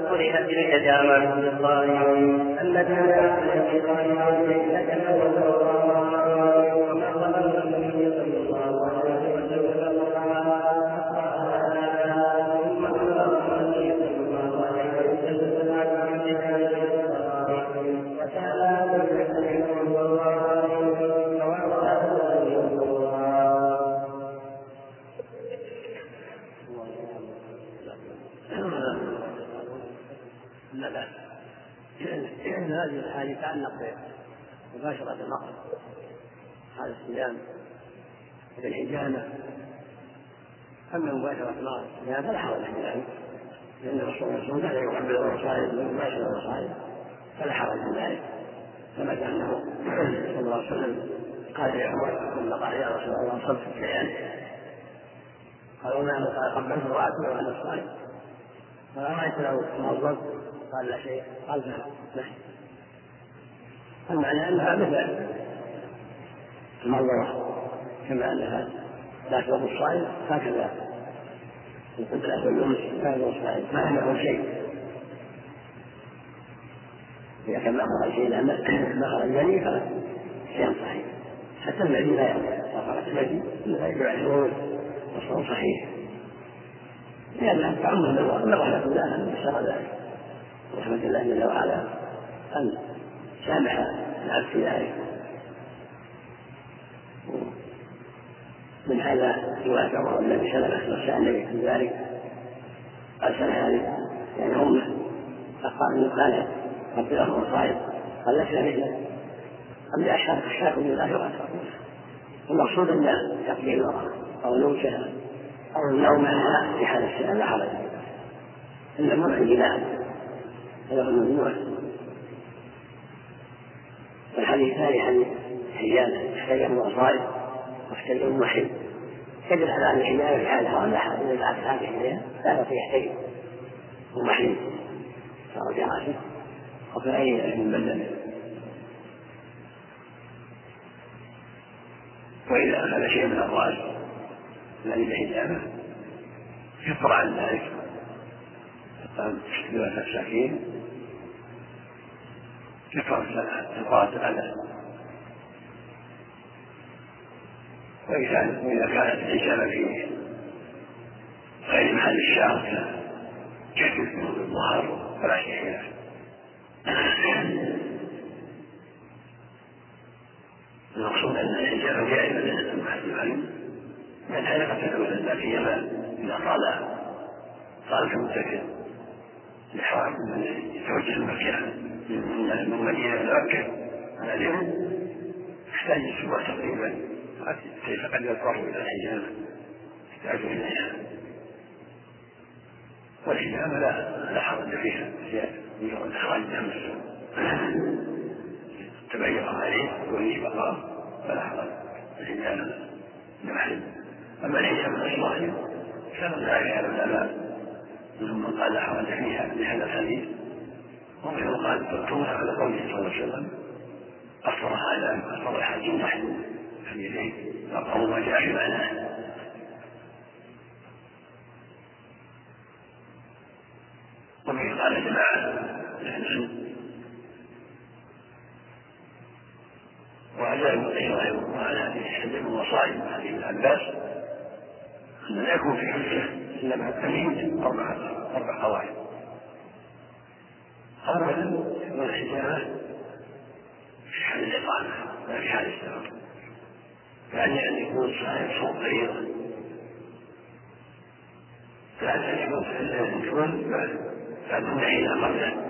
قرئت الحجامة للصائمين الذين يصومون هذه الحال يتعلق بمباشرة المقر هذا الصيام بالحجامة. أما مباشرة الصيام فلا حرج في ذلك، لأن الرسول صلى الله عليه وسلم كان يقبل المصائب ومباشرة المصائب فلا حرج في ذلك، ثبت أنه صلى الله عليه وسلم قال يا عمر ثم قال يا رسول الله صلت الليالي، قالوا ما قبلت وأكل وأنا الصائم، فرأيت له موظف قال لا شيء، قال نعم. المعنى أنها مثل الموضوع كما أنها لا تضر الصائم هكذا القدرة واليمس لا تضر الصائم ما عنده شيء. إذا كان ما خرج شيء لأن ما خرج المني فلا صيام صحيح، حتى الذي لا خرج المني لا يجب عليه والصوم صحيح، لأنها تعم من رحمة الله أن يسر ذلك، ورحمة الله جل وعلا أن سامح العبد في ذلك. من هذا رواية عمر النبي صلى الله عليه وسلم سأل النبي في ذلك قال سنة يعني أمه فقال إنه كان رب له مصائب قال لك مثله قال أشهاكم بالله وأشهاكم. المقصود أن تقبيل المرأة أو نوشها أو النوم عنها في حال السنة لا حرج، إنما مع الجماع هذا هو الممنوع. والحديث الثاني حديث حجامة احتجم وصائب واحتجم محل يدل على أن الحجامة في حال حرام لا حرج، إذا بعد هذه إليها لا يحتجم ومحل صار جراسه وفي أي من بدل. وإذا أخذ شيء من الرأس الذي بحجامة كفر عن ذلك ثلاثة مساكين كفر كفارة الأذى. وإذا كانت الحجامة في غير محل الشعر كشف الظهر فلا شيء له. المقصود أن الحجامة جائزة للمحل العلم، من الحلقة تكون الذاتية إذا طال كمتكئ لحرام من يتوجه مكة من مدينة لمكة على اليوم يحتاج أسبوع تقريبا، كيف قد يضطر إلى الحجامة يحتاج إليها. والحجامة لا حرج فيها مجرد إخراج دم تبين عليه وفيه بقاء فلا حرج الحجامة لمحل. أما الحجامة الصائم كان لا يعلم الآباء ثم قال لا حرج فيها لهذا الحديث، ومنه قال تركوها على قوله صلى الله عليه وسلم أفطر الحج محل حديثين أقرأوا ما جاء في معناه. ومن قال جماعة وعجائب الغير وعلى هذه الحجم وصائم هذه العباس أن لا يكون في حجة إلا مع التمييز أربع قواعد. أولا يكون الحجامة في حال الإقامة لا في حال السفر، يعني أن يكون الصائم صوم فريضة، ثالثا أن يكون بعد النهي قبله،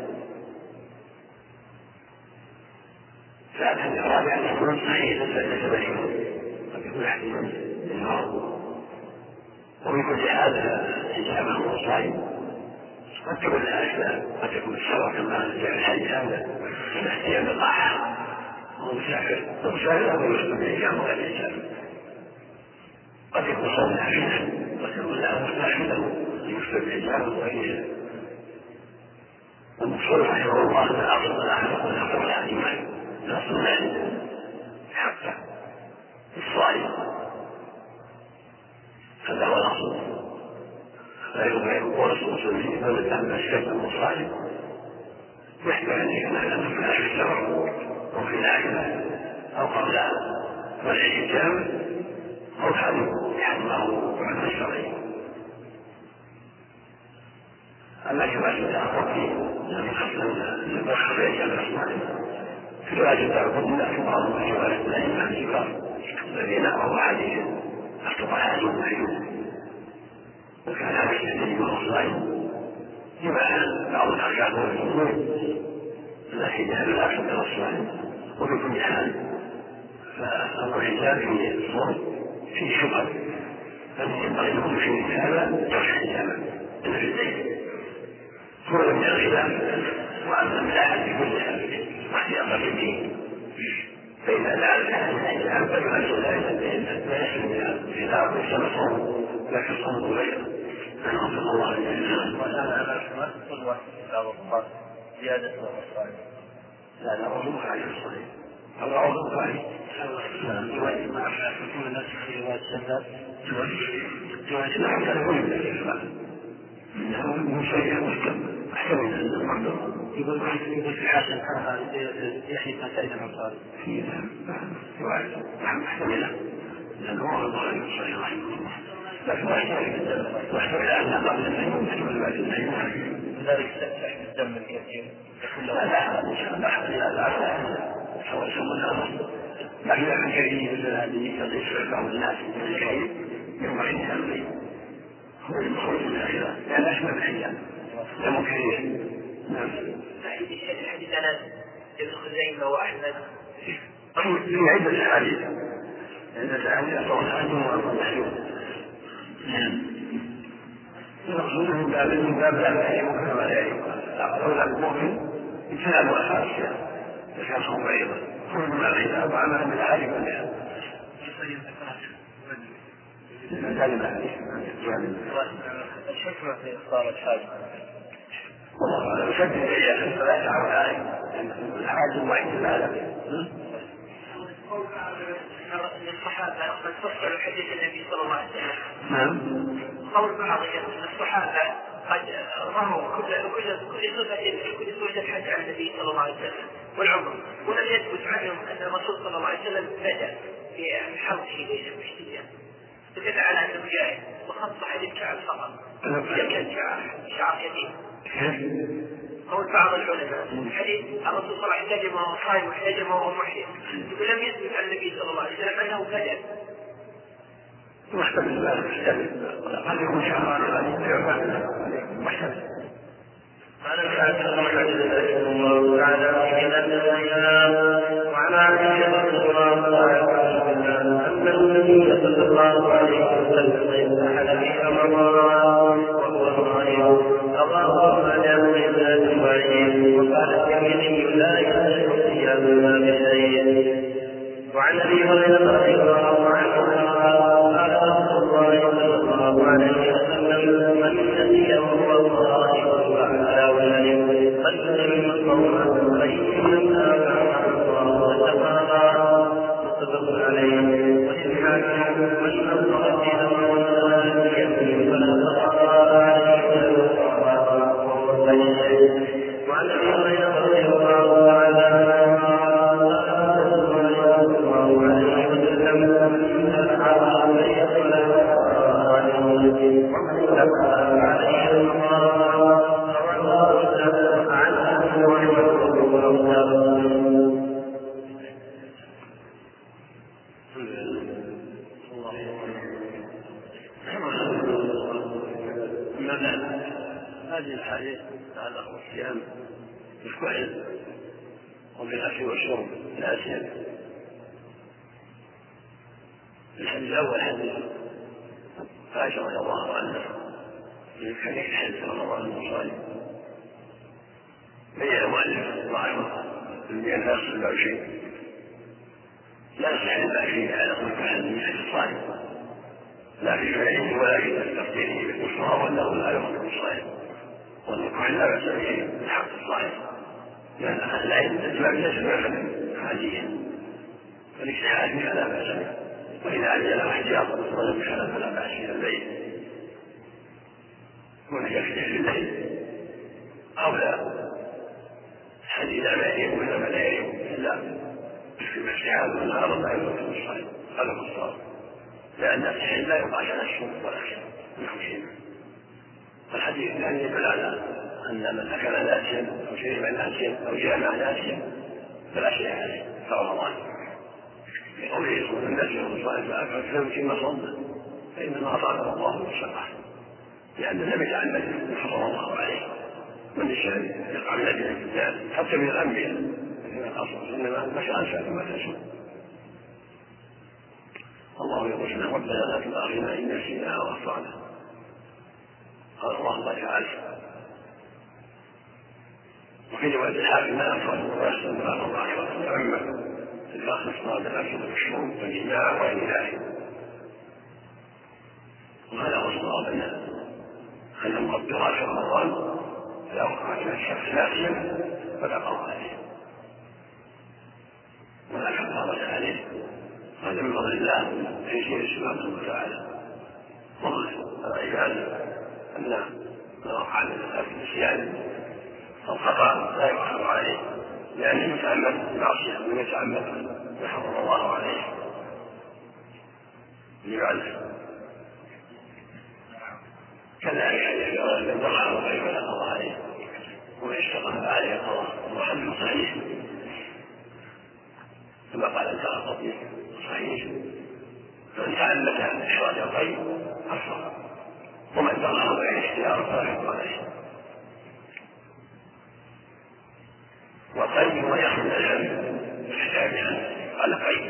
ثالثا رابعا أن يكون صحيحا فليس قد يكون احتمال للمرض. ومن كل هذا الحجامة والصائم قد تكون لها أسباب، قد يكون السبب كما جاء الحديث هذا الاحتيام بالطاعة ومسافر أو يسلم الحجامة ولا يسافر، قد يكون صوم نافلة قد يكون لها مستحيله يسلم الحجامة وغيرها. المقصود رحمه الله أن الأصل الآخر والأصل الأجمل الأصل المال حقا الصائم هذا هو الأصل. لا يضيع قول المسلمين بل تعمل الشيء المصالح يحتاج ان يكون في السفر او في العائله او قبلها والحجام او حرمه بعد الشرعي. اما كما تتعرض فيه من البخر يجعل الاسماء في الواجب تعرض الناس بعضهم في جوال الائمه الكبار الذين اخذوا حديث اخطب حاجهم فيه وكان هذا الشيء والصائم جمع بعض الاركان والجمهور الحجاب لا يحصل الى الصائم. وفي كل حال فامر الحجاب في الصوم فيه شبهه فالذي ينبغي ان يكون في هذا ترك حجابا الا في الليل كل من الخلاف واما من احد في كل حال واحتياطا في الدين فاذا دعا الحجاب فيؤدي لا يسلم الخلاف ليس مصوم لكن صوم غيره. نسال الله ان يجزاهم. وهذا قدوه بعض الصلاه زياده الصلاه لا لا أظن عليه الصحيح أو أظن عليه جواز مع حكم الناس في رواية الشباب جواز نعم هذا هو إنه شيء مسلم أحسن من المعذور. يقول في الحاشا يحيى بن سعيد الأنصاري جواز نعم أحسن لأنه هو البخاري الصحيح رحمه الله لكن واحتمل أن قبل النهي واحتمل بعد النهي لذلك سحب الدم الكثير لا سواء لكن لكن كثير مثل هذه يضيف بعض الناس من الكثير ينبغي ان يمضي هو المخرج من الاخره لان اشبه بالحجاب دم كثير. نعم. حديث انس ابن خزيمه واحمد في عده احاديث عده احاديث اطول عنهم وامر محلول. نعم. المقصود من باب لا يعلمك كما لا يعلمك أقول المؤمن اجتناب الأشياء كان صوم أيضا كل ما الخلاف وعمل من الحالي والنعم. الحكمة في إفطار الحاج والله أعلم شد إليه فلا تعود عليه الحاج وعيد العالم. الصحابة قد فسروا حديث النبي صلى الله عليه وسلم. نعم. قول بعض الصحابة قد رموا كل صفة الحج عن النبي صلى الله عليه وسلم والعمر ولم يثبت عنهم أن الرسول صلى الله عليه وسلم بدأ بحرقه ليس مشتيا فدل على أنه جائز وخص حديث كعب فقط إذا كان شعر يتيم. قول بعض العلماء حديث الرسول صلى الله عليه وسلم احتجم وهو صائم واحتجم وهو محرم يقول لم يثبت عن النبي صلى الله عليه وسلم أنه بدأ محتمل قد يكون شعران محتمل. قال الله تعالى في وعن عائشة رضي الله عنها أن النبي صلى الله عليه وسلم انتحل في رمضان وهو صائم رواه عن أبي بن معين وقال الترمذي لا يصح صيامنا بشيء. وعن أبي هريرة رضي الله عنه قال رسول الله صلى الله عليه وسلم من نسي وهو صائم فعلى ولده فليتم الصوم فإن آباء الله تفاضى متفق عليه. والحاكم من أصاب في رمضان يكفي فلا تفاضى عليه وعن أبي هريرة رضي الله عنه هذه الحديث على الصيام بالكحل وبالأكل والشرب لا أسيان. الحديث الأول حديث عائشة رضي الله عنها في حديث حديث رمضان المصائب بين المؤلف رحمه بأن لا يصل له شيء لا يصح إلا فيه على كل حال من حديث الصائم لا في فعله ولا في تفكيره بالمصطفى ولا لا يصل بالصائم والكحل لا بأس به من حق الصائم لأن أهل العلم الإجماع ليس بأسا عاديا والاجتهاد فيها لا بأس به وإذا عجل احتياطا ولم يخالف فلا بأس من البيت. ونجد في الليل أو لا حديث ما يجب ولا لا يجب إلا في مسيحة والنهار لا يجب في الصلاة هذا هو الصواب لأن السحر لا يقع على الشرب ولا شيء من خشيمة. الحديث الثاني يدل على أن من أكل ناسيا أو شرب ناسيا أو جامع ناسيا فلا شيء عليه كرمضان بقوله يصوم الناس يوم الصلاة فأكل فيتم صومه فإنما أطعمه الله بالصدقة لأن النبي تعمد حرم الله عليه والنساء يقع من أجل الرجال حتى من الأنبياء فيما الأصل إنما مشى أنسى كما تشاء. الله يقول سبحانه ربنا لا تؤاخذنا إن نسينا أو أخطأنا قال الله تعالى وفي رواية الحاكم ما أفرد الرأس من الله وعما في الآخر اصطاد الأكل والشرب والجماع وغير ذلك. وهذا هو الصواب أن مقدرات رمضان لا وقعت من الشخص ناسيا فلا قضاء عليه ولا كفارة عليه. هذا من فضل الله في شيء سبحانه وتعالى. والعباد أن من وقع من النسيان أو خطأ لا يؤخر عليه لأنه يتعمد معصية من يتعمد ما حرم الله عليه لذلك. كذلك إذا لم يقع غير ولا قضاء عليه ويشتغل عليه قضاء محمد صحيح كما قال الدارقطني صحيح من تعمد إخراج الطيب أصلا ومن ضرر غير اختيار فلا يحكم عليه. والطيب هو يخرج الهم بحسابها على طيب.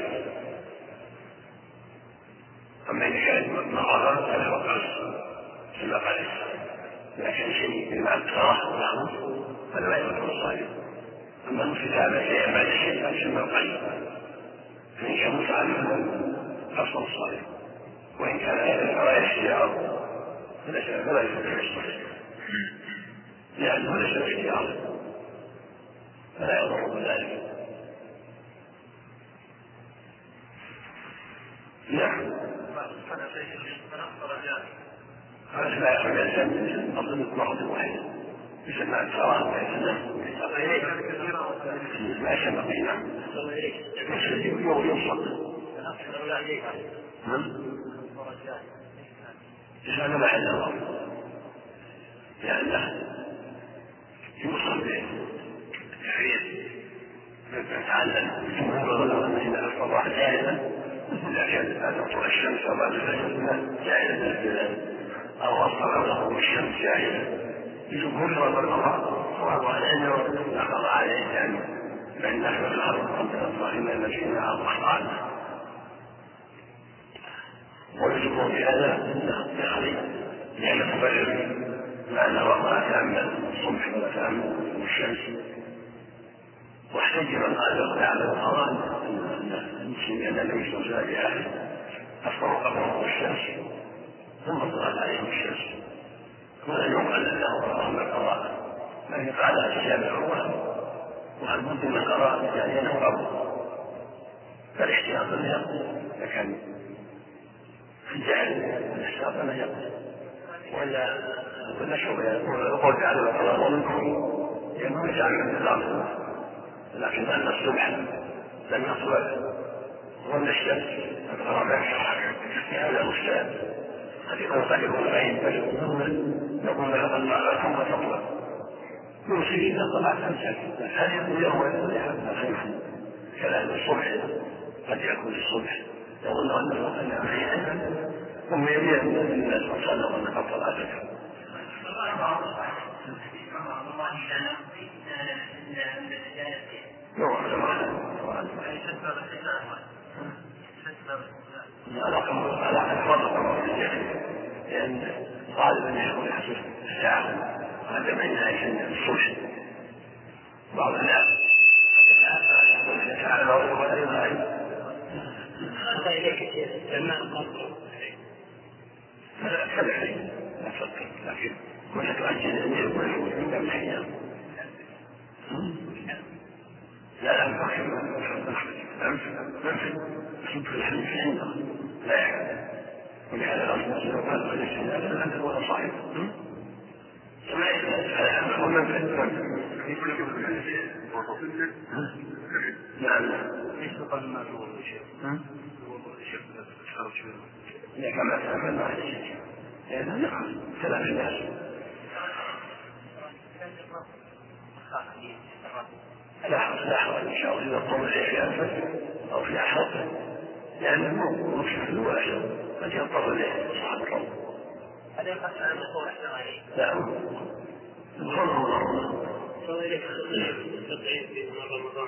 أما إذا كان مضرا فلا وقع كما قال لكن شيء مع الكراهه له فلا يكون الصالح. اما الكتابه شيئا بعد شيء فيسمى القيد فان كان متعلما اصل الصالح وان كان غير اختيار فلا يكون الصالح لانه ليس اختيار فلا يضر ذلك. نعم هذا لا يخرج الإنسان أظن مرض واحد يسمى الكراهة لا يسمى قيمة ينصب هذا محل الله لأنه يوصل بالتحرير يتعلم إذا أفضل واحد جاهلا إذا كان هذا طول الشمس أو بعد الفجر جاهلا أو أصدر له الشمس جاهلا يجبه شرب القضاء صواب عليه وأخذ عليه يعني بأن نحن الأرض ربنا الظالمين الذين أخطأنا ويجبه بهذا يخلي لأن تبرر معنى وقع تعمل الصبح ولا تعمل الشمس. واحتج من قال تعالى القضاء أن المسلمين النبي صلى الله عليه وسلم أفطروا قبله الشمس ثم طلعت عليهم الشمس ولن يقال له اللهم القضاء بل يقال أشياء بالعروة وهل ممكن من قضاء يعني ينقض فالاحتياط لا يقضي لكن في الجهل الاحتياط لا يقضي ولا شبه يقول تعالى القضاء ومنكم لأنه يتعمد الأرض لكن أن الصبح لم يطلع وأن الشمس الغرباء هذا مشتاق قد يكون بعيد يقول هذا الله ثم تطلع يوصي إذا طلعت أمسك هل يكون يوم يحب كلام الصبح قد يكون الصبح يظن أنه خيرا ثم يبيع الناس وصلوا أن قد طلعت لأن غالبا يكون يحصل الساعة هذا بين الصبح بعض الناس تعالى إليك سماء القصر فلا تفكر لكن كنت تؤجل أن يكون عند الأيام لا صدق الحديث عنده لا يحدث ولهذا الأصل قال الاستئذان أن تكون صاحبا نعم. إذا كما تعمل مع الشيء لأنه يقع كلام الناس. لا حول إن شاء الله إذا قوم في أنفسه أو في أحرقه لأنه مو مشكل ولا قد يضطر إليه صاحب الروم. هذا يقص عن الصور الشرعي. نعم. فوائد التضعيف في نهار رمضان.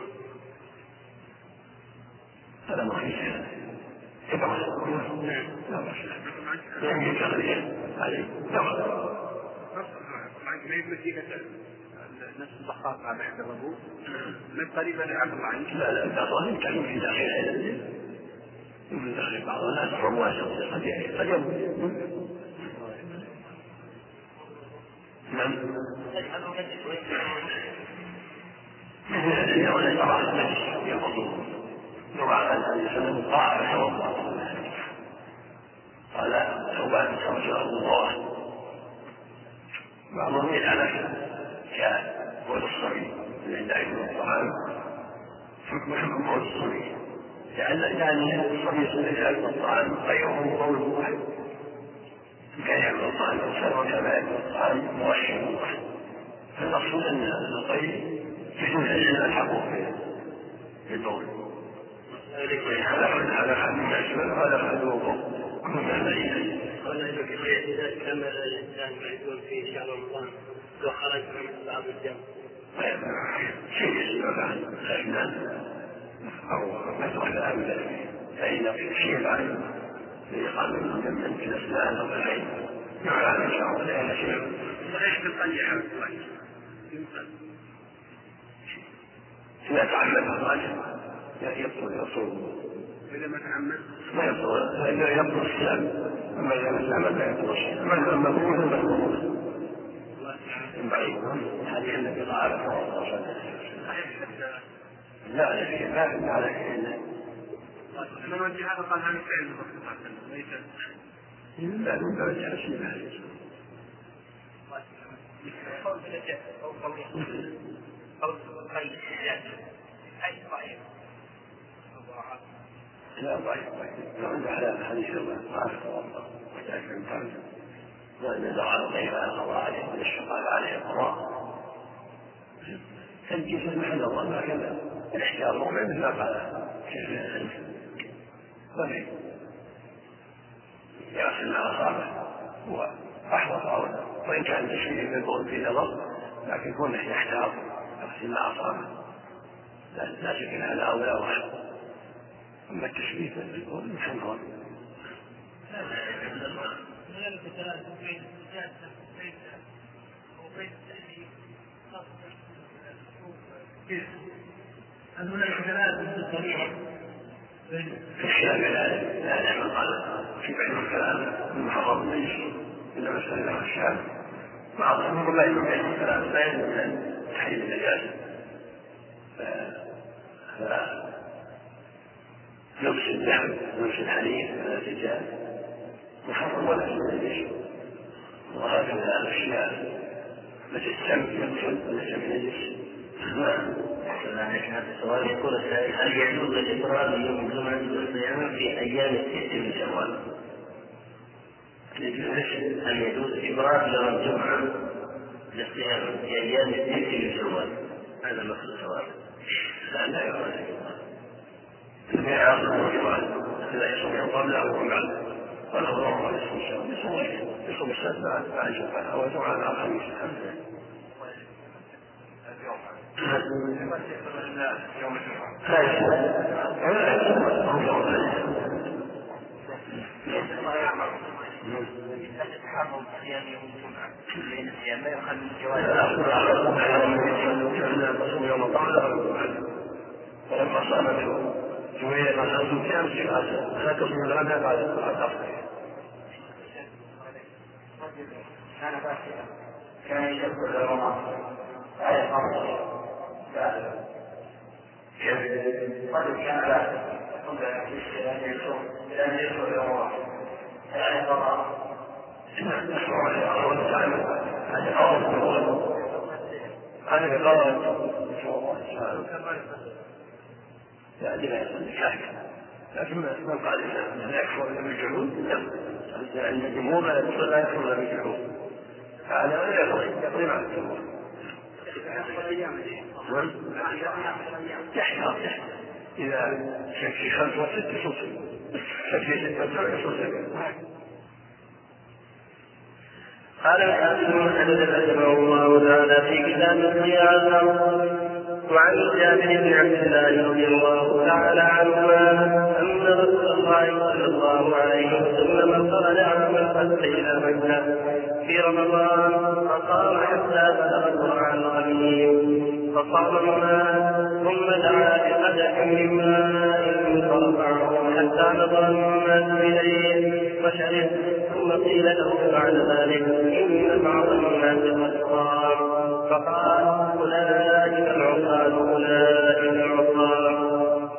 هذا ما في شيء. نعم. لا بأس. يعني تغيير عليه. ما يمكن نفس الضحاك على أحد الربو من قريبا لعبد الله عنك. لا بعضهم يمكن في داخل العلم يمكن داخل بعض الناس الرواس قد يموت. نعم. مثل الذي يرى المجلس يقول يرى أن يسلم الطاعة توضأ قال ثوبان رجاء الله. بعضهم يجعل كقول الصبي عند أكل الطعام حكم قول الصبي لأن الصبي سنة أكل الطعام غيره قول واحد كان يأكل الطعام أكثر كما يأكل الطعام موحد واحد. فالمقصود أن الطيب يجوز أن الحقوق في الدور هذا خلق الناس وهذا خلق الوضوء كل ما بين. إذا كمل الإنسان معدوم في شهر رمضان وخرج من بعض الجو شيء يسمع عن الأجنان أو مثل الأمل فإن في شيء عن لإقامة من الأسنان أو العين يعلم إن شاء الله لأن شيء صحيح بالطيحة إذا تعمد الراجل يطول إذا ما تعمد ما يطول السلام. أما إذا ما تعمد لا يطول الشيء أما مفهوم المفهوم من بعيد هذه التي قالت لا على شيء من وجه هذا قال هذا فعل ليس لا من باب التحسين لا ضعيف عند على حديث الله ولكن قال وإن دعا الضيف على القضاء عليه من الشقاء عليه القضاء تنكيس محل الله لكن الاحتياط المؤمن ما قال كيف ولكن يغسل ما أصابه هو أحوط أولى وإن كان تشبيه بالبول في نظر لكن كونه يحتاط يغسل ما أصابه لا شك أن هذا أولى واحد. أما التشبيه بالبول مش نظر هل هناك ثلاث صريحة في الشام لا نعم قال في بعض الكلام المحرم النجس إلا مسألة الشام بعضهم لا يمكن بعض الكلام لا يمكن أن تحريم النجاسة لبس اللحم لبس الحليب على الرجال محرم ولا يمكن وهكذا الأشياء مثل السم يقصد وليس بنجس. هذا السؤال يقول السائل هل يجوز الإفراد يوم الجمعة والصيام في أيام الست من شوال؟ هل يجوز إفراد يوم الجمعة للصيام في أيام الست من شوال؟ هذا مقصود السؤال. لا يفرد في عاصم الجمعة لا يصوم قبله أو بعده ولا هو يصوم السبت بعد الجمعة أو الجمعة على الخميس. يوم الجمعة تحرم صيام يوم الجمعة بين الصيام لا يخل من جواز يوم الجمعة ولما صامت جوية ما صامت كامس لا تصوم الغداء بعد الأفطار. كان فاسدا كان يشكر رمضان لا يفرق قد كان لا قبل أن يصوم لأن يدخل رمضان لا يفرق نسمع الله تعالى هذا أول هذا قال نسأل الله سبحانه لا يصلي كافر، لكن من قال لا يكفر الا بالجحود عند الجمهور لا يكفر الا بالجحود، هذا لا يقضي مع الجمهور يحتاط إذا شك 5 و6 صوت شك 6 و7 صوت. قال الحافظ بن حجر رحمه الله تعالى في كتاب الصيام وعن جابر بن عبد الله رضي الله تعالى عنهما أن رسول الله صلى الله عليه وسلم خرج عام الفتح إلى مكة في رمضان فصام حتى بلغ القرآن الغميم فصام الناس ثم دعا بقدح من ماء فرفعه حتى نظر الناس إليه فشرب ثم قيل له بعد ذلك إن بعض الناس قد صام فقال أولئك العصاة أولئك العصاة.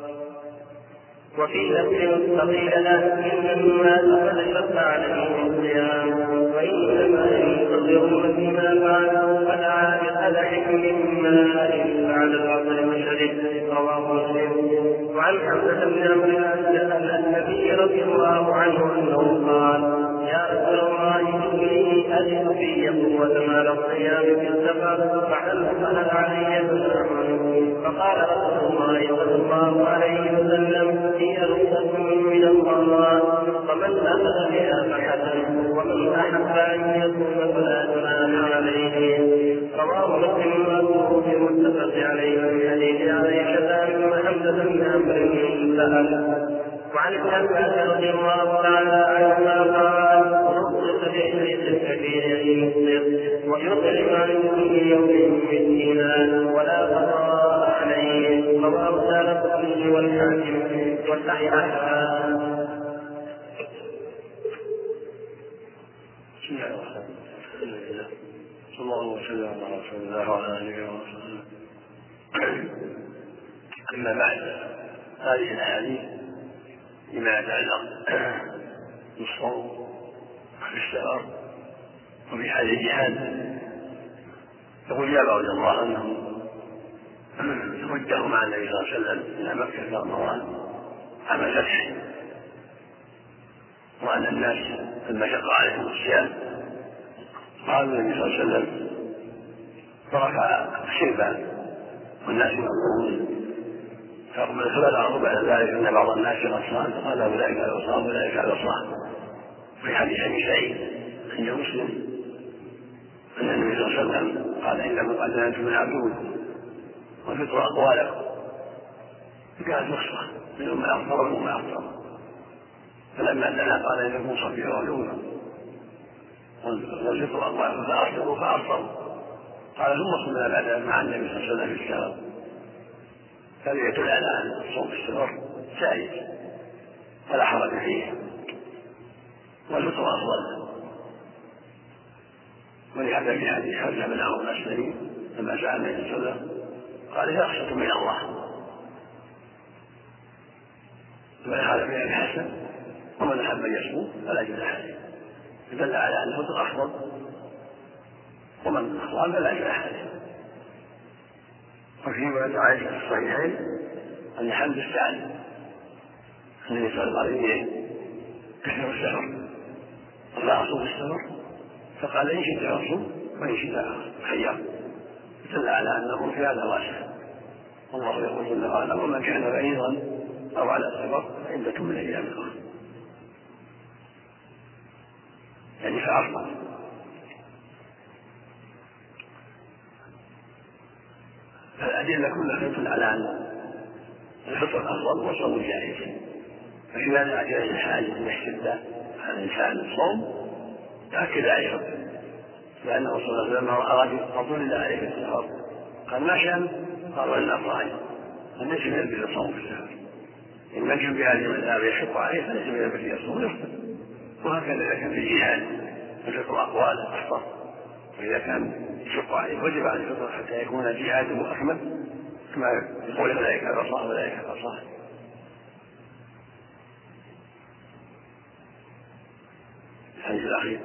وفي لفظ فقيل له إن الناس قد شق عليهم الصيام وإنما ينتظرون فيما فعلوا فدعا بقدح من ماء بعد العصر وشرب. رواه مسلم. وعن حمزة بن عمرو أن النبي رضي الله عنه أنه قال يا رسول الله إني أجد في قوة ما الصيام في السفر فهل علي فقال رسول الله صلى الله عليه وسلم هي رخصة من الله فمن أخذ بها فحسن ومن أحب أن يصوم فلا جناح عليه. رواه مسلم وأبو في متفق عليه من حديث عائشة أن حمزة بن عمرو سأل. وعن ابن عباس رضي الله تعالى عنهما قال رخص بإبليس الكبير المسلم ويطعم عن كل يوم مسكينا ولا قضاء عليه. رواه الدارقطني والحاكم والصحيحة. بسم الله الرحمن الرحيم. صلى الله وسلم على رسول الله وعلى اله وصحبه. اما بعد، هذه الاحاديث لما يتعلق بالصوم والاستغفار وفي حال الجهاد. يقول جابر رضي الله عنه توجهوا مع النبي صلى الله عليه وسلم الى مكه في رمضان عام الفتح، وان الناس لما شق عليهم الصيام قال النبي صلى الله عليه وسلم فرفع شربا والناس ينظرون فبلغه بعد ذلك ان بعض الناس قد صام فقال اولئك على الصام اولئك على الصام. في حديث ابي سعيد عند مسلم ان النبي صلى الله عليه وسلم قال انكم قد انتم العبدون وفطر اقوالكم فكانت نصفه منهم ما افطر ومنهم ما افطر، فلما دنا قال انكم صفيون والفطر اقوالكم فافطروا فافطروا. قال ثم صلى بعد مع النبي صلى الله عليه وسلم في الشهر، فهذا يدل على ان الصوم في السفر جائز ولا حرج فيه والفطر افضل. ولهذا في حديث حمزة بن عمرو الأسلمي لما سأل النبي صلى الله عليه وسلم قال هي رخصة من الله، ولهذا من الحسن ومن أحب أن يصوم فلا جناح عليه، دل على أن الفطر أفضل ومن صام فلا جناح عليه. وفي رواية عائشة في الصحيحين أن حمزة استعان النبي صلى الله عليه وسلم كثر السفر ولا أصوم السفر فقال إن شئت أصوم وإن شئت خير، دل على أنه في هذا واسع. والله يقول جل وعلا ومن كان بعيدا أو على سفر فعدة من أيام أخرى، يعني فأفضل. فالأدلة كلها تدل على أن الفطر أفضل والصوم جائز. ففي هذا جائز الحال أن يحتد على الإنسان الصوم تأكد عليه، لأنه صلى الله عليه وسلم أراد فضل الله عليه في السفر قال ما شأن؟ قال وإلا صائم فليس من البر الصوم في السفر، إن من كان بهذه المذهب يشق عليه فليس من البر يصوم يفطر. وهكذا إذا كان في الجهاد فالفطر أقوال أفطر، وإذا كان يشق عليه وجب عليه الفطر حتى يكون جهاده أكمل كما يقول أولئك على الصلاة أولئك على الصلاة. الحديث الأخير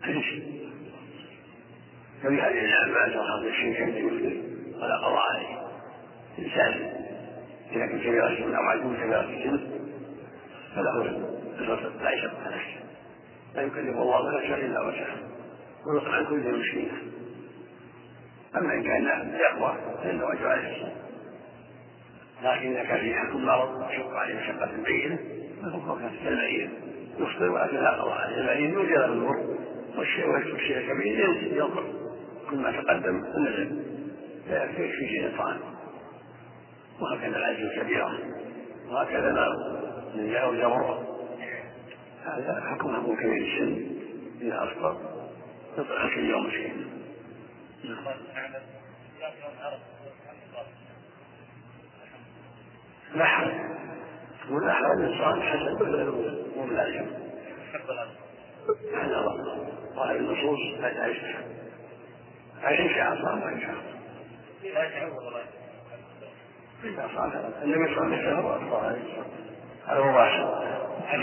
ففي هذه الأعمال وهذا الشيء يفطر ولا قضاء عليه الإنسان إذا كان كبير السن أو عدو كبير السن فله الفطر لا يشق على نفسه لا يكلف الله نفسا إلا وسعها ويطلع عن كل مسكين. أما إن كان يقوى فإنه واجب عليه الصوم، لكن إذا كان في حكم مرض يشق عليه مشقة بينه فهو كالمعين يفطر ولكن لا قضاء عليه. المعين يوجد له المر والشيء الكبير ينظر كل ما تقدم النزل لا يكفي في شيء الطعام. وهكذا العجز الكبيرة وهكذا ما يجاوز مرة هذا حكم أبو كبير السن إذا أفطر يطلع في يوم مسكين. لا حرج ولا حرج الإنسان حسب وملازم هذا ظاهر النصوص لا يستحق أي شاء الله ما شاء إذا صار النبي صلى الله عليه وسلم أفطر على مباشرة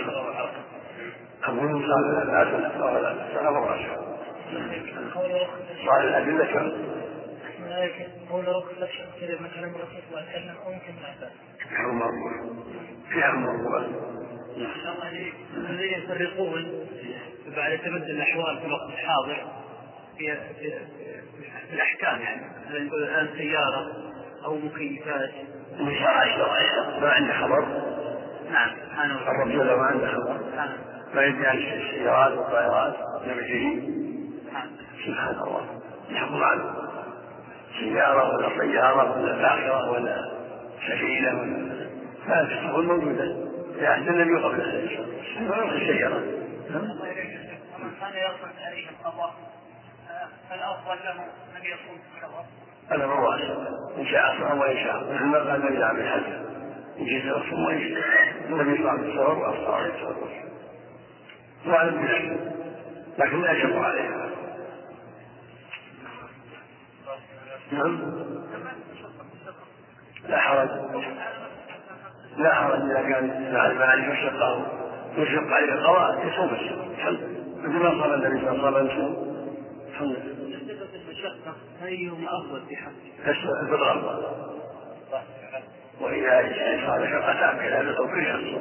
أقول صار لا تنفع ولا تنفع مباشرة صار الأدلة قول رخصة كذا مثلا رخص وأتكلم أو يمكن لا فيها مرغوبة. الذين يفرقون بعد تبدل الأحوال في الوقت الحاضر في الأحكام يعني الآن سيارة أو مكيفات ما عنده خبر. نعم سبحانه وتعالى الرجل لو ما عنده خبر ما يدري عن السيارات والطائرات نبتدي سبحان الله يحكم عنه سيارة ولا طيارة ولا باخرة ولا سفينة ولا لا تكون موجودة يعني النبي قبل السيارة. ومن كان يقصد عليه القضاء فالأفضل له أن يصوم القضاء. هذا هو إن شاء صام وإن شاء مثل ما قال النبي عليه الحج إن شاء يصوم وإن شاء النبي صام الصوم وأفطر عليه الصلاة والسلام وعلى بنفسه لكن لا يشق عليها. نعم لا حرج إذا كان مع المال يشق عليه القضاء يصوم مثل ما صلى النبي صلى الله عليه وسلم. الحمد لله. المشقة أيهما أفضل في حقه؟ الفطر أفضل وإذا صار مشقة كذلك أو كل شخص.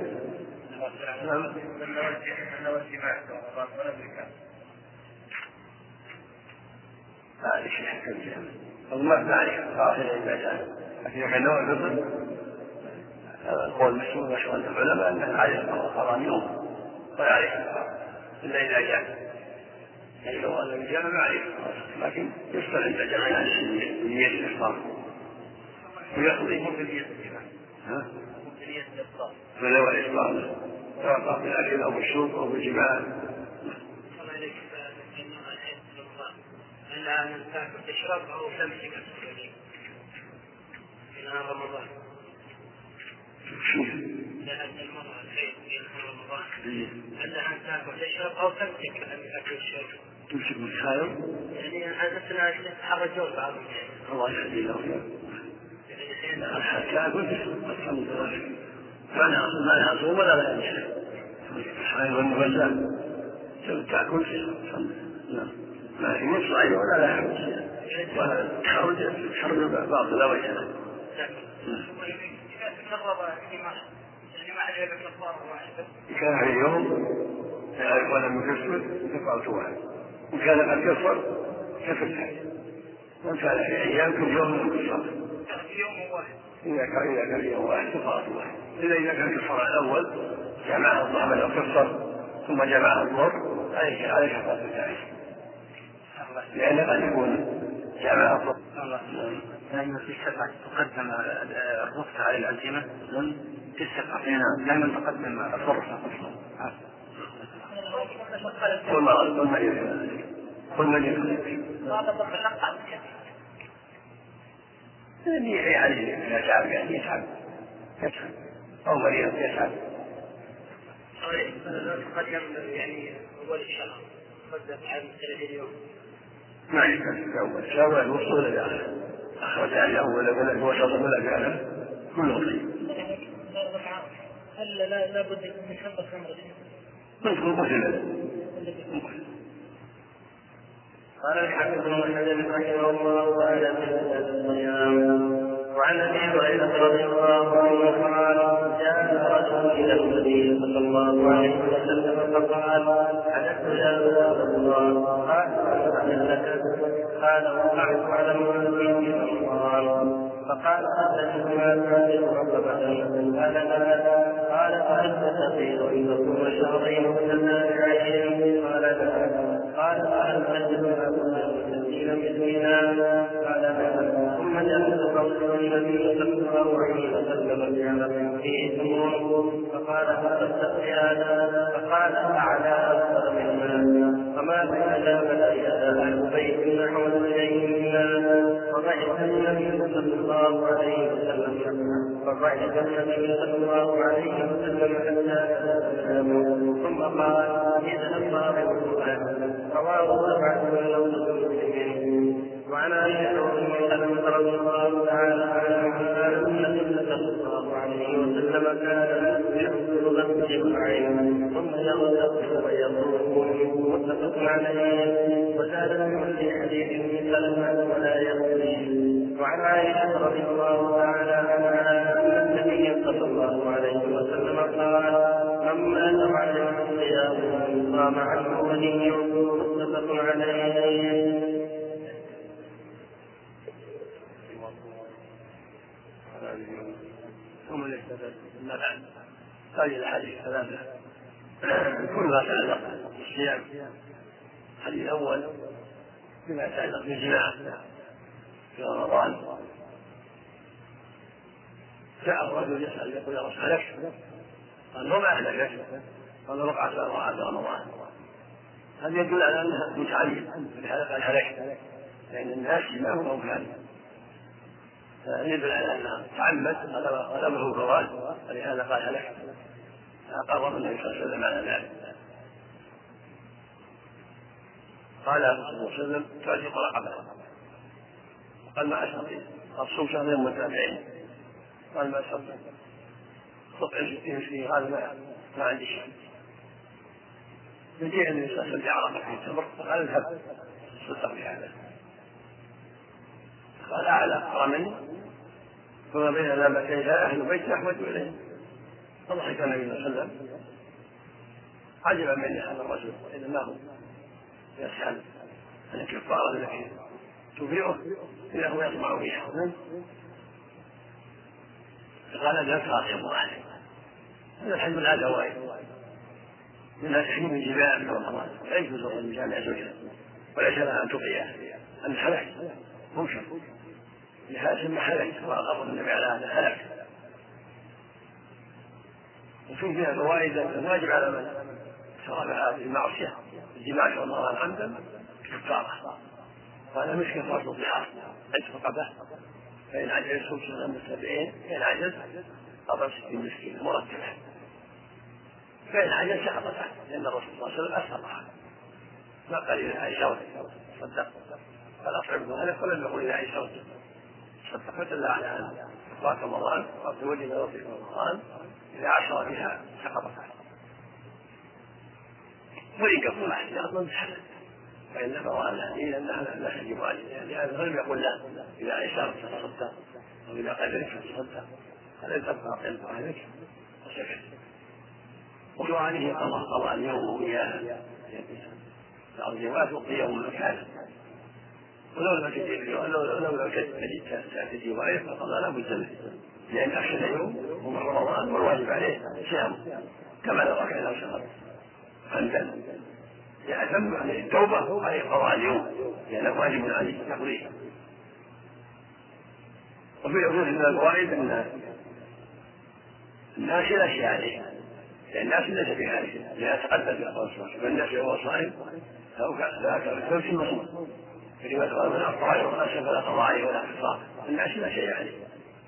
هذا الشيء حكم جامد أو ما عليه قاصر الإنسان لكن إذا كان نوع الفطر هذا القول مشهور العلماء أنه عليه قضاء يوم ولا عليه إلا إذا جاء يعني لو أن الجامع ما عليه لكن يفطر عند جمع نية الإفطار ويقضي فلو الإفطار سواء بالأكل أو بالشرب أو بالجماع. أنها من تاكل تشرب أو تمسك في نهار رمضان. لأن المرأة في نهار رمضان أنها تاكل تشرب أو تمسك الأكل والشرب. تمسك بالخير يعني مثلا يتحرجون بعض الله يهدي له حتى أقول الحمد لله ما لها صوم ولا لا يمسك الخير والنبذات تأكل الحمد لله ما يصلح ولا لا يحمل ولا تخرج بعض الأوجه. كان في يوم يعرف ولم يكسر كفارة واحد وكان قد كفر كفر وكان في أيام كل يوم كفر إذا كان يوم واحد كفارة واحد. إذا كان كفر الأول جمع الظهر لو كفر ثم جمع الظهر عليه كفارة الثالث لأن قد يكون جمع الظهر. دائما في السبعة تقدم الرفع على العزيمة في السبعة دائما تقدم الفرصة. كل من يكون يعني يتعب يعني يتعب أو مريض يتعب. تقدم يعني أول الشهر تقدم عن 30 يوم ما يمكن أول شهر الوصول إلى آخر أخرج يعني أول ولا وسط ولا جاهل كله طيب. هل لا بد من شرط مرتين؟ ممكن قال الحافظ بن حجر رحمه الله تعالى في الصيام. وعن ابي هريره رضي الله عنه قال جاء رجل الى النبي صلى الله عليه وسلم فقال حدثت يا رسول الله. قال قال وقعت على امرأتي في رمضان. فقال أحدثما تعرف رقبة قال لا. قال فأنت تقيل إن تصوم شهرين متتابعين قال لا. قال فهل تجدها مسكين مسكينا قال لا. ثم جاء رسول النبي صلى الله عليه وسلم بعلم فيه سموم فقال فقد هذا. فقال أعلى أكثر منا. فما بين ذلك أهل بيت نحو إليه منا. فضحك النبي صلى الله عليه وسلم ثم قال إذا الله رواه مسلم. وعن عائشة رضي الله تعالى عنها أن النبي صلى الله عليه وسلم كان يحصل ذنب العين ثم يغتسل ويصوم متفق عليه. وزاد في حديث سلمة ولا يغتسل. وعن عائشة رضي الله تعالى عنها أن النبي صلى الله عليه وسلم قال من مات عليه الصيام صام عنه ولي متفق عليه. ثم الاستدلال أما بعد هذه الأحاديث الثلاثة كلها تعلق بالصيام. الحديث الأول بما يتعلق بالجماع في رمضان. جاء الرجل يسأل يقول يا رسول هلكت. قال وما أهلكت؟ قال وقعت في رمضان. هذا يدل على أنها متعلق بهذا الهلك لأن الناس ما هو كان يدل على أنها تعمد غلبه الفوات ولهذا قال هلكت. فأقر النبي صلى الله عليه وسلم على ذلك. قال صلى الله عليه وسلم تعتق رقبة. قال ما أستطيع. قال صوم شهرين متابعين. قال ما أستطيع. قطع 60 مسكين. قال ما عندي شيء. يجيء النبي صلى الله عليه وسلم بعرفة في التمر. قال اذهب صدق بهذا. قال أعلى أقرأ مني فما بين لابتين لا أهل بيت أحمد إليه. فضحك النبي صلى الله عليه وسلم عجبا من هذا الرجل إذا ما هو يسأل عن الكفارة التي تبيعه إذا هو يطمع فيها. فقال لا تخاطب عليه. هذا الحج العادة واحد منها تحريم الجماع في رمضان. لا يجوز الرجل يجامع زوجته وليس لها أن تطيعها أن حلك منكر لهذا سمى حلك وأقر النبي على هذا حلك. وفي فيها فوائد الواجب على من شرب هذه المعصية الجماع في رمضان عمدا كفارة. وهذا مش كفارة الضحى عتق رقبة فإن عجز صوم شهرين متتابعين فإن عجز أضرب 60 مسكين مرتبة فإن عجز سقطت عنه لأن الرسول صلى الله عليه وسلم أسقطها ما قال إلى عائشة صدق قال أطعم ذلك ولم يقل إلى عائشة صدقت إلا على أن كفارة رمضان وقد وجد في رمضان إذا عشر بها سقطت عنه. وإن كفر احتياط من حسن فإن نفر عن هذه أنها لا تجب عليه لأنه لم يقل له إذا عائشة فتصدق أو إذا قدرت فتصدق فلن تبقى أطعم ذلك وسكت. وعليه قضاء اليوم إياها الأرض وقت يوم مكانه ولو لم تجد عليه فقضى لا بد منه لأن أحسن يوم هو رمضان والواجب عليه صيامه كما لو كان شهر عمدا يعتمد عليه التوبة وعليه قضاء اليوم لأنه واجب عليه تقضيه. وفي الحدود من الفوائد أن الناس لا شيء عليه لأن الناس ليس بحاجة لأن تقدم في الصلاة والناس هو صائم لا في المصوم كلمة قال من أفطر ولا فلا قضاء عليه ولا كفارة. الناس لا شيء عليه.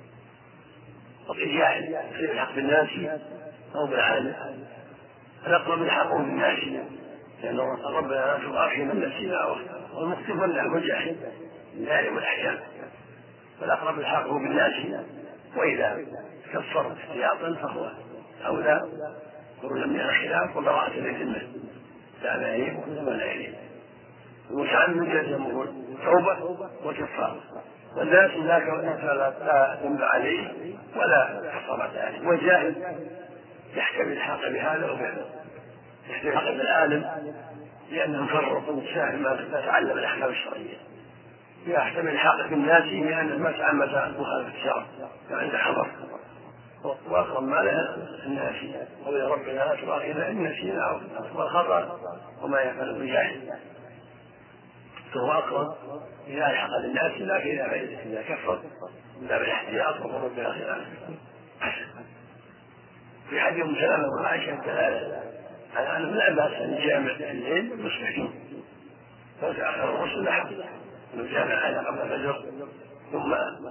وفي جاهل يصير الحق بالناس أو بالعالم الأقرب الحق بالناس لأن ربنا لا تغافي من نفسنا والمختفى له الجاهل العالم الأحكام فالأقرب الحق بالناس وإذا كفر احتياطا فهو أولى خروجا من الخلاف وبراءة الذمة لا يليق ولا يليق. المتعمد يلزمه توبة وكفارة، والناس لا ذنب عليه ولا كفارة عليه. والجاهل يحتمل الحق بهذا وبهذا، يحتمل الحق بالعالم لأنه فرط وساهم ما تعلم الأحكام الشرعية، يحتمل الحق بالناس لأنه ما تعمد مخالفة الشرع عند حضر، وأقرب ما لها الناس قول ربنا لا تؤاخذنا إن نسينا أو والخطأ وما يفعل الجاهل، فهو أقرب إذا الحق بالناس، لكن إذا كفر من باب الاحتياط وقرب بها خلاف. في حديث سلامة وعائشة الدلالة على أنه لا بأس أن يجامع الليل المصبحين، فتأخر الرسل لحق أنه جامع على قبل الفجر ثم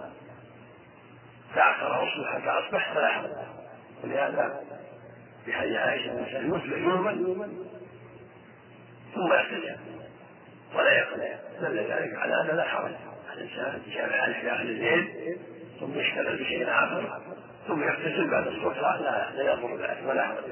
تأخر الرسل حتى أصبح فلا حرج. ولهذا في حديث عائشة الإنسان يصبح يوما ثم يحتجم ولا يقلع، دل ذلك على أن لا حرج على الإنسان يجامع على أهل الليل ثم يشتغل بشيء آخر ثم يغتسل بعد الصبح، لا يضر ذلك ولا حرج.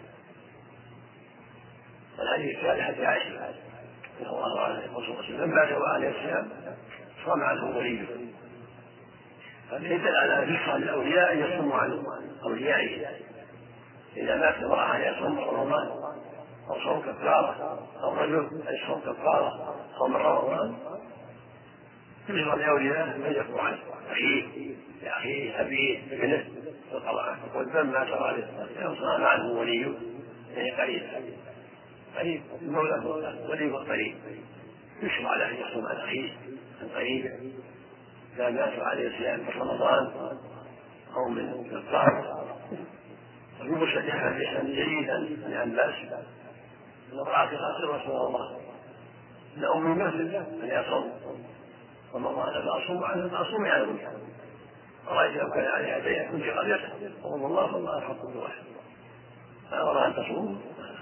والحديث الثالث حديث عائشة رضي الله عنها يقول صلى الله عليه وسلم لما جاء عليه الصيام صام عنه وليه، هذا يدل على نصح الأولياء أن يصوموا عن أوليائه. إذا مات امرأة يصوم رمضان أو صوم كفارة أو رجل يصوم كفارة صوم رمضان، يجرى لأولياء من يقوم عنه أخيه أبيه ابنه القضاء، يقول لما ترى عليه صام عنه وليه يعني قريب المولى ولي والقريب، يشرع له أن يصوم عن أخيه عن قريبه إذا مات عليه صيام من رمضان أو من كفارة. ويرشد حديثا جيدا عن باس أن امرأة قالت رسول الله إن أمي مثل أن يصوم رمضان فأصوم عنه فأصوم عنه، ورأيت لو كان عليها دين كنت قريته وقال الله فالله أحق بالواحد فأمر أن تصوم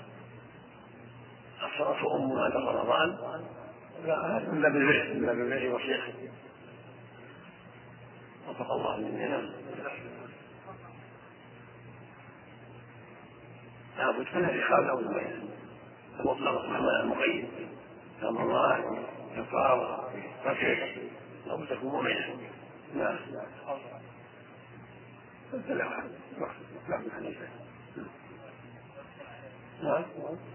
أفطرت أمها في رمضان، هذا من باب البر من باب البر والصدق وفق الله مننا. لابد من الإخلاص أو المبين المطلق مع المقيد رمضان كفارة ركعة لابد تكون مؤمنة. نعم نعم حديثا نعم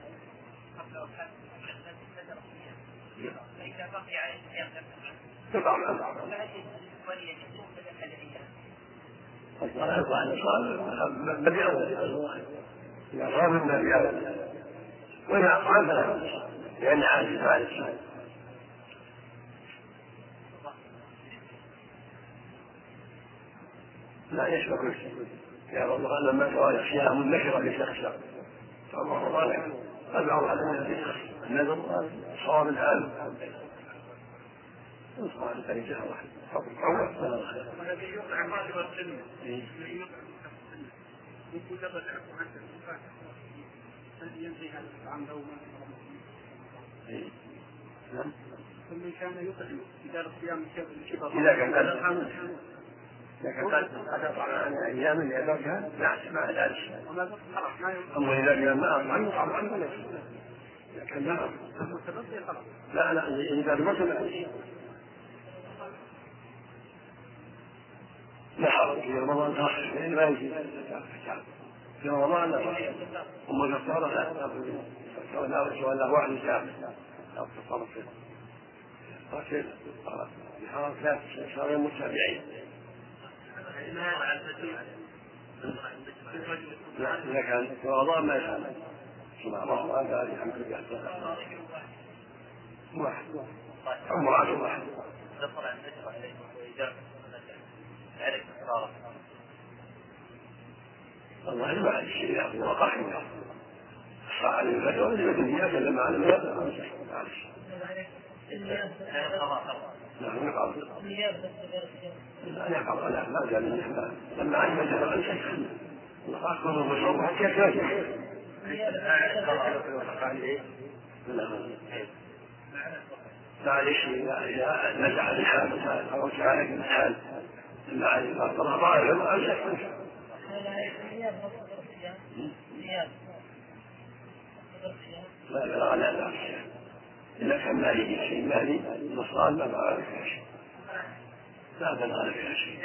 وإذا أطعم فلا لأن عائشة عليه السلام لا يشبه كل شيء يا الله لما ترى أشياء منكرة لشخص فالله ظالم هذا هو على النذر صواب العالم الصالح فليس واحد والذي يطعم راجل السنة مجرد عفو عنه هل ينتهي هذا الطعام لو ما نعم ثم كان يطعم إذا الصيام الكبر إذا كان قد أطعم عن أيام يدركها لا ما ذلك، أما إذا كان ما أطعم يطعم عنه لكن لا إذا المسلم لا حرج في رمضان تأخر لأن ما يجي في رمضان لا تأخر أما كفارة لا ولا واحد يسامح لا كفارة لكن بحرام ثلاث شهرين متابعين. لا إذا كان في رمضان ما يسامح سبحان الله هذا الحمد لله واحد عمره واحد الله ما عليه الشيء يأخذ وقحمه صح عليه الفتوى ولكن هي كلم على المياه معلش نعم يقع لا يقع لا ما زال الإحباب لما علم جبل الشيخ الله أكبر وصوم حتى كافر معلش إذا نزع الحال أو تعالج الحال لما علم الله ظاهر أو شك لا يرى على ذلك إذا كان مالي شيء مالي نصران ما بلغ فيها شيء، لا بلغ فيها شيء،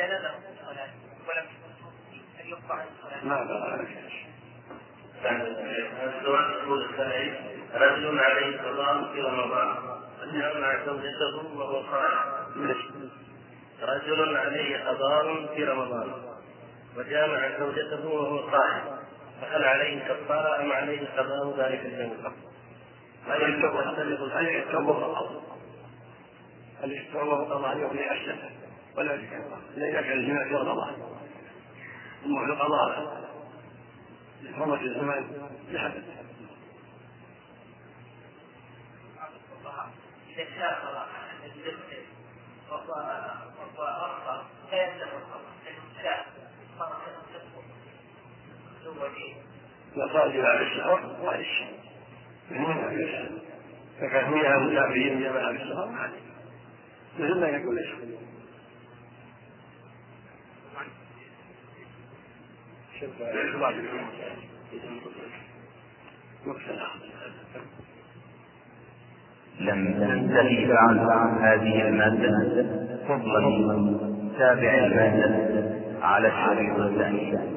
ما بلغ فيها شيء. السؤال يقول السائل: رجل عليه قضاء في رمضان وجامع زوجته وهو صائم. رجل عليه قضاء في رمضان وجامع زوجته وهو صائم، فهل عليه كفارة أم عليه قضاء ذلك اليوم فقط؟ هل يتوضأ قضاء يوم أشهد ولا كفارة إذا كان الجماع في رمضان، ثم في القضاء لحرمة الزمان لحدث. إذا شاء وأخطأ لا يلزم لا صار جماع الشهر ولا الشهر فكان فيها مسافرين جماعة الشهر مثل ما يقول الشهر. لم تنتهي بعد هذه المادة، فضلا تابع المادة على الشريط الثاني.